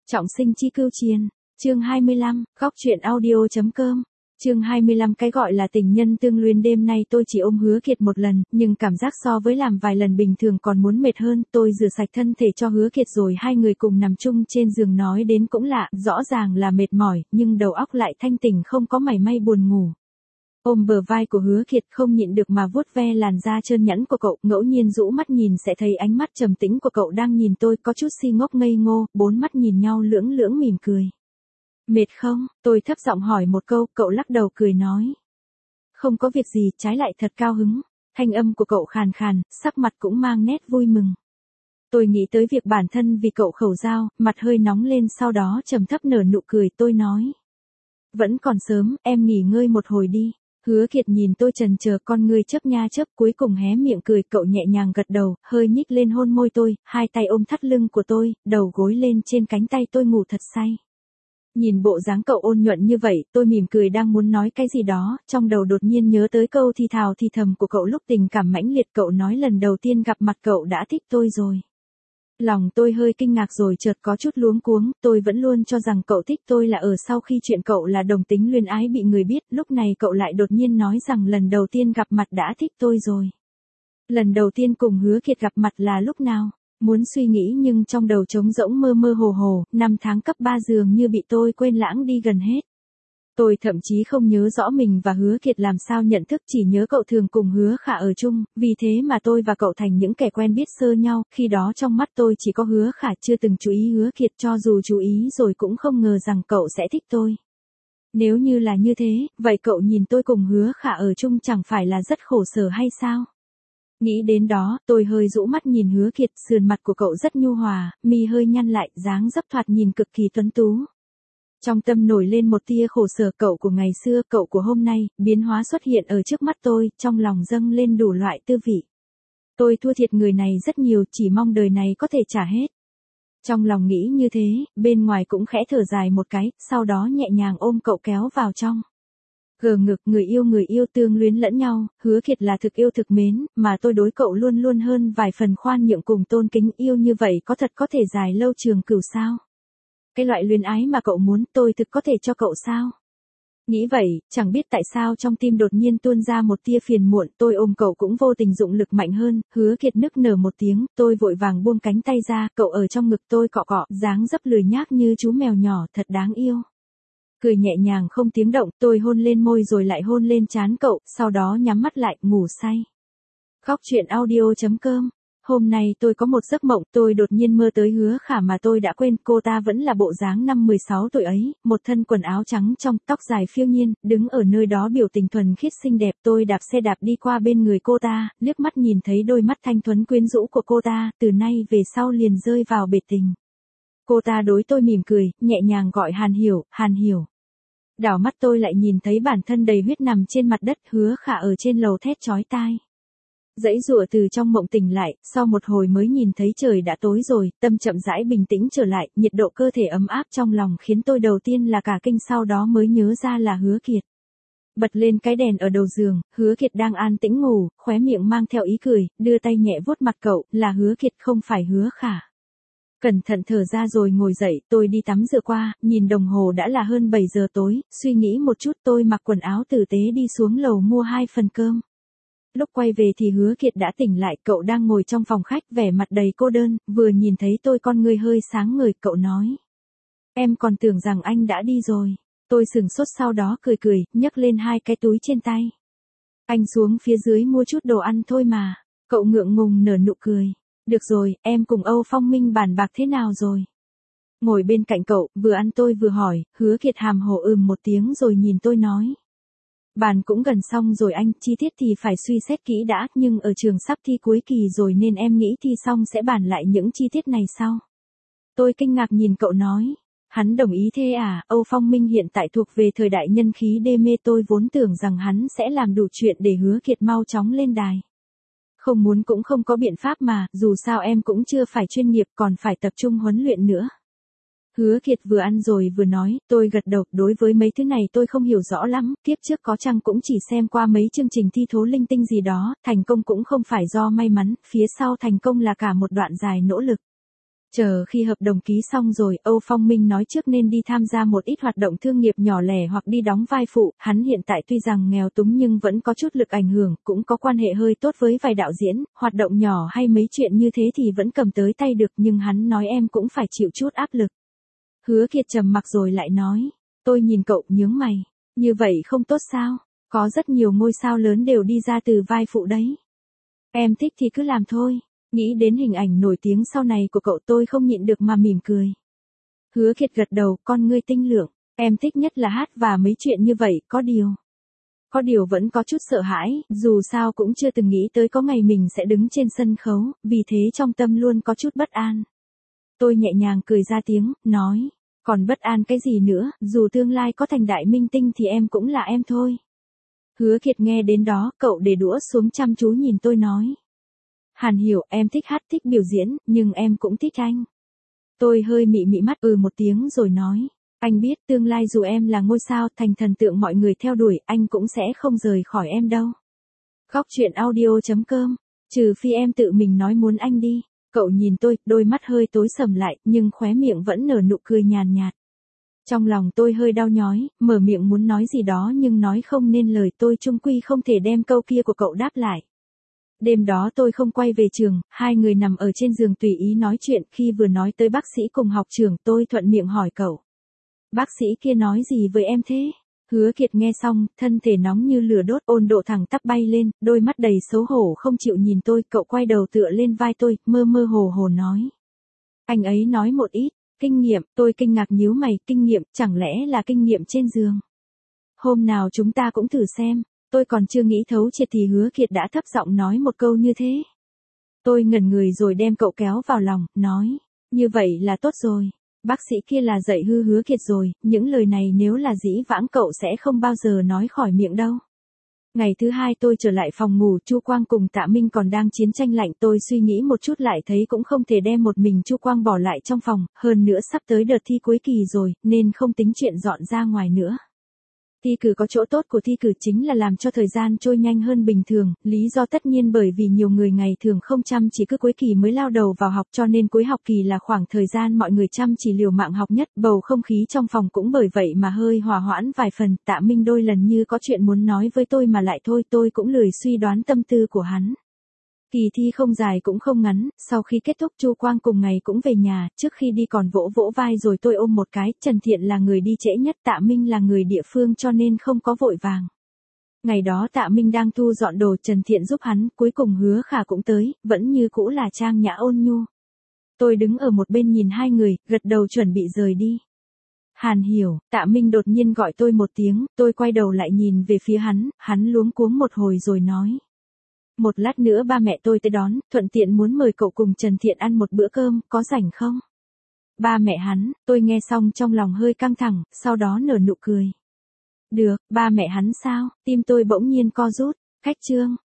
Trọng sinh chi cưu chiền. Chương 25, góc truyện audio.com. Chương 25 cái gọi là tình nhân tương luyến đêm nay tôi chỉ ôm Hứa Kiệt một lần, nhưng cảm giác so với làm vài lần bình thường còn muốn mệt hơn, tôi rửa sạch thân thể cho Hứa Kiệt rồi hai người cùng nằm chung trên giường nói đến cũng lạ, rõ ràng là mệt mỏi, nhưng đầu óc lại thanh tỉnh không có mảy may buồn ngủ. Ôm bờ vai của Hứa Kiệt không nhịn được mà vuốt ve làn da trơn nhẵn của cậu, ngẫu nhiên rũ mắt nhìn sẽ thấy ánh mắt trầm tĩnh của cậu đang nhìn tôi có chút si ngốc ngây ngô, bốn mắt nhìn nhau lưỡng lưỡng mỉm cười. Mệt không? Tôi thấp giọng hỏi một câu, cậu lắc đầu cười nói. Không có việc gì, trái lại thật cao hứng. Thanh âm của cậu khàn khàn, sắc mặt cũng mang nét vui mừng. Tôi nghĩ tới việc bản thân vì cậu khẩu giao, mặt hơi nóng lên sau đó trầm thấp nở nụ cười tôi nói. Vẫn còn sớm, em nghỉ ngơi một hồi đi. Hứa Kiệt nhìn tôi trần chờ con ngươi chớp nha chớp cuối cùng hé miệng cười cậu nhẹ nhàng gật đầu, hơi nhích lên hôn môi tôi, hai tay ôm thắt lưng của tôi, đầu gối lên trên cánh tay tôi ngủ thật say. Nhìn bộ dáng cậu ôn nhuận như vậy, tôi mỉm cười đang muốn nói cái gì đó, trong đầu đột nhiên nhớ tới câu thì thào thì thầm của cậu lúc tình cảm mãnh liệt cậu nói lần đầu tiên gặp mặt cậu đã thích tôi rồi. Lòng tôi hơi kinh ngạc rồi chợt có chút luống cuống, tôi vẫn luôn cho rằng cậu thích tôi là ở sau khi chuyện cậu là đồng tính luyến ái bị người biết, lúc này cậu lại đột nhiên nói rằng lần đầu tiên gặp mặt đã thích tôi rồi. Lần đầu tiên cùng Hứa Kiệt gặp mặt là lúc nào? Muốn suy nghĩ nhưng trong đầu trống rỗng mơ mơ hồ hồ, năm tháng cấp 3 dường như bị tôi quên lãng đi gần hết. Tôi thậm chí không nhớ rõ mình và Hứa Kiệt làm sao nhận thức, chỉ nhớ cậu thường cùng Hứa Khả ở chung, vì thế mà tôi và cậu thành những kẻ quen biết sơ nhau, khi đó trong mắt tôi chỉ có Hứa Khả chưa từng chú ý Hứa Kiệt, cho dù chú ý rồi cũng không ngờ rằng cậu sẽ thích tôi. Nếu như là như thế, vậy cậu nhìn tôi cùng Hứa Khả ở chung chẳng phải là rất khổ sở hay sao? Nghĩ đến đó, tôi hơi rũ mắt nhìn Hứa Kiệt, sườn mặt của cậu rất nhu hòa, mi hơi nhăn lại, dáng dấp thoạt nhìn cực kỳ tuấn tú. Trong tâm nổi lên một tia khổ sở, cậu của ngày xưa, cậu của hôm nay, biến hóa xuất hiện ở trước mắt tôi, trong lòng dâng lên đủ loại tư vị. Tôi thua thiệt người này rất nhiều, chỉ mong đời này có thể trả hết. Trong lòng nghĩ như thế, bên ngoài cũng khẽ thở dài một cái, sau đó nhẹ nhàng ôm cậu kéo vào trong. Gờ ngực, người yêu tương luyến lẫn nhau, Hứa Kiệt là thực yêu thực mến, mà tôi đối cậu luôn luôn hơn vài phần khoan nhượng cùng tôn kính, yêu như vậy có thật có thể dài lâu trường cửu sao? Cái loại luyến ái mà cậu muốn tôi thực có thể cho cậu sao? Nghĩ vậy, chẳng biết tại sao trong tim đột nhiên tuôn ra một tia phiền muộn, tôi ôm cậu cũng vô tình dụng lực mạnh hơn, Hứa Kiệt nức nở một tiếng, tôi vội vàng buông cánh tay ra, cậu ở trong ngực tôi cọ cọ, dáng dấp lười nhác như chú mèo nhỏ, thật đáng yêu. Cười nhẹ nhàng không tiếng động, tôi hôn lên môi rồi lại hôn lên trán cậu, sau đó nhắm mắt lại, ngủ say. Góc truyện audio.com. Hôm nay tôi có một giấc mộng, tôi đột nhiên mơ tới Hứa Khả mà tôi đã quên, cô ta vẫn là bộ dáng năm 16 tuổi ấy, một thân quần áo trắng trong, tóc dài phiêu nhiên, đứng ở nơi đó biểu tình thuần khiết xinh đẹp, tôi đạp xe đạp đi qua bên người cô ta, liếc mắt nhìn thấy đôi mắt thanh thuần quyến rũ của cô ta, từ nay về sau liền rơi vào bể tình. Cô ta đối tôi mỉm cười, nhẹ nhàng gọi Hàn Hiểu, Hàn Hiểu. Đảo mắt tôi lại nhìn thấy bản thân đầy huyết nằm trên mặt đất, Hứa Khả ở trên lầu thét chói tai. Dãy giụa từ trong mộng tỉnh lại, sau một hồi mới nhìn thấy trời đã tối rồi, tâm chậm rãi bình tĩnh trở lại, nhiệt độ cơ thể ấm áp trong lòng khiến tôi đầu tiên là cả kinh sau đó mới nhớ ra là Hứa Kiệt. Bật lên cái đèn ở đầu giường, Hứa Kiệt đang an tĩnh ngủ, khóe miệng mang theo ý cười, đưa tay nhẹ vuốt mặt cậu, là Hứa Kiệt không phải Hứa Khả. Cẩn thận thở ra rồi ngồi dậy, tôi đi tắm rửa qua, nhìn đồng hồ đã là hơn 7 giờ tối, suy nghĩ một chút tôi mặc quần áo tử tế đi xuống lầu mua 2 phần cơm. Lúc quay về thì Hứa Kiệt đã tỉnh lại, cậu đang ngồi trong phòng khách vẻ mặt đầy cô đơn, vừa nhìn thấy tôi con người hơi sáng ngời, cậu nói. Em còn tưởng rằng anh đã đi rồi. Tôi sửng sốt sau đó cười, nhấc lên 2 cái túi trên tay. Anh xuống phía dưới mua chút đồ ăn thôi mà. Cậu ngượng ngùng nở nụ cười. Được rồi, em cùng Âu Phong Minh bàn bạc thế nào rồi? Ngồi bên cạnh cậu, vừa ăn tôi vừa hỏi, Hứa Kiệt hàm hồ một tiếng rồi nhìn tôi nói. Bàn cũng gần xong rồi anh, chi tiết thì phải suy xét kỹ đã, nhưng ở trường sắp thi cuối kỳ rồi nên em nghĩ thi xong sẽ bàn lại những chi tiết này sau. Tôi kinh ngạc nhìn cậu nói. Hắn đồng ý thế à? Âu Phong Minh hiện tại thuộc về thời đại nhân khí đê mê, tôi vốn tưởng rằng hắn sẽ làm đủ chuyện để Hứa Kiệt mau chóng lên đài. Không muốn cũng không có biện pháp mà, dù sao em cũng chưa phải chuyên nghiệp còn phải tập trung huấn luyện nữa. Hứa Kiệt vừa ăn rồi vừa nói, tôi gật đầu, đối với mấy thứ này tôi không hiểu rõ lắm, tiếp trước có chăng cũng chỉ xem qua mấy chương trình thi thố linh tinh gì đó, thành công cũng không phải do may mắn, phía sau thành công là cả một đoạn dài nỗ lực. Chờ khi hợp đồng ký xong rồi, Âu Phong Minh nói trước nên đi tham gia một ít hoạt động thương nghiệp nhỏ lẻ hoặc đi đóng vai phụ, hắn hiện tại tuy rằng nghèo túng nhưng vẫn có chút lực ảnh hưởng, cũng có quan hệ hơi tốt với vài đạo diễn, hoạt động nhỏ hay mấy chuyện như thế thì vẫn cầm tới tay được, nhưng hắn nói em cũng phải chịu chút áp lực. Hứa Kiệt trầm mặc rồi lại nói, tôi nhìn cậu nhướng mày, như vậy không tốt sao, có rất nhiều ngôi sao lớn đều đi ra từ vai phụ đấy. Em thích thì cứ làm thôi. Nghĩ đến hình ảnh nổi tiếng sau này của cậu tôi không nhịn được mà mỉm cười. Hứa Kiệt gật đầu, con ngươi tinh lượng, em thích nhất là hát và mấy chuyện như vậy, có điều vẫn có chút sợ hãi, dù sao cũng chưa từng nghĩ tới có ngày mình sẽ đứng trên sân khấu, vì thế trong tâm luôn có chút bất an. Tôi nhẹ nhàng cười ra tiếng, nói, còn bất an cái gì nữa, dù tương lai có thành đại minh tinh thì em cũng là em thôi. Hứa Kiệt nghe đến đó, cậu để đũa xuống chăm chú nhìn tôi nói. Hàn Hiểu, em thích hát thích biểu diễn, nhưng em cũng thích anh. Tôi hơi mị mị mắt một tiếng rồi nói. Anh biết tương lai dù em là ngôi sao thành thần tượng mọi người theo đuổi, anh cũng sẽ không rời khỏi em đâu. Góc truyện audio.com, trừ phi em tự mình nói muốn anh đi. Cậu nhìn tôi, đôi mắt hơi tối sầm lại, nhưng khóe miệng vẫn nở nụ cười nhàn nhạt. Trong lòng tôi hơi đau nhói, mở miệng muốn nói gì đó nhưng nói không nên lời, tôi chung quy không thể đem câu kia của cậu đáp lại. Đêm đó tôi không quay về trường, hai người nằm ở trên giường tùy ý nói chuyện, khi vừa nói tới bác sĩ cùng học trường tôi thuận miệng hỏi cậu. Bác sĩ kia nói gì với em thế? Hứa Kiệt nghe xong, thân thể nóng như lửa đốt, ôn độ thẳng tắp bay lên, đôi mắt đầy xấu hổ không chịu nhìn tôi, cậu quay đầu tựa lên vai tôi, mơ mơ hồ hồ nói. Anh ấy nói một ít, kinh nghiệm, tôi kinh ngạc nhíu mày, kinh nghiệm, chẳng lẽ là kinh nghiệm trên giường? Hôm nào chúng ta cũng thử xem. Tôi còn chưa nghĩ thấu triệt thì Hứa Kiệt đã thấp giọng nói một câu như thế. Tôi ngẩn người rồi đem cậu kéo vào lòng, nói, như vậy là tốt rồi. Bác sĩ kia là dạy hư Hứa Kiệt rồi, những lời này nếu là dĩ vãng cậu sẽ không bao giờ nói khỏi miệng đâu. Ngày thứ hai tôi trở lại phòng ngủ, Chu Quang cùng Tạ Minh còn đang chiến tranh lạnh, tôi suy nghĩ một chút lại thấy cũng không thể đem một mình Chu Quang bỏ lại trong phòng, hơn nữa sắp tới đợt thi cuối kỳ rồi, nên không tính chuyện dọn ra ngoài nữa. Thi cử có chỗ tốt của thi cử chính là làm cho thời gian trôi nhanh hơn bình thường, lý do tất nhiên bởi vì nhiều người ngày thường không chăm chỉ cứ cuối kỳ mới lao đầu vào học cho nên cuối học kỳ là khoảng thời gian mọi người chăm chỉ liều mạng học nhất, bầu không khí trong phòng cũng bởi vậy mà hơi hòa hoãn vài phần. Tạ Minh đôi lần như có chuyện muốn nói với tôi mà lại thôi, tôi cũng lười suy đoán tâm tư của hắn. Kỳ thi không dài cũng không ngắn, sau khi kết thúc Chu Quang cùng ngày cũng về nhà, trước khi đi còn vỗ vỗ vai rồi tôi ôm một cái, Trần Thiện là người đi trễ nhất, Tạ Minh là người địa phương cho nên không có vội vàng. Ngày đó Tạ Minh đang thu dọn đồ, Trần Thiện giúp hắn, cuối cùng Hứa Khả cũng tới, vẫn như cũ là trang nhã ôn nhu. Tôi đứng ở một bên nhìn hai người, gật đầu chuẩn bị rời đi. Hàn Hiểu, Tạ Minh đột nhiên gọi tôi một tiếng, tôi quay đầu lại nhìn về phía hắn luống cuống một hồi rồi nói. Một lát nữa ba mẹ tôi tới đón, thuận tiện muốn mời cậu cùng Trần Thiện ăn một bữa cơm, có rảnh không? Ba mẹ hắn, tôi nghe xong trong lòng hơi căng thẳng, sau đó nở nụ cười. Được, ba mẹ hắn sao? Tim tôi bỗng nhiên co rút, khách trương,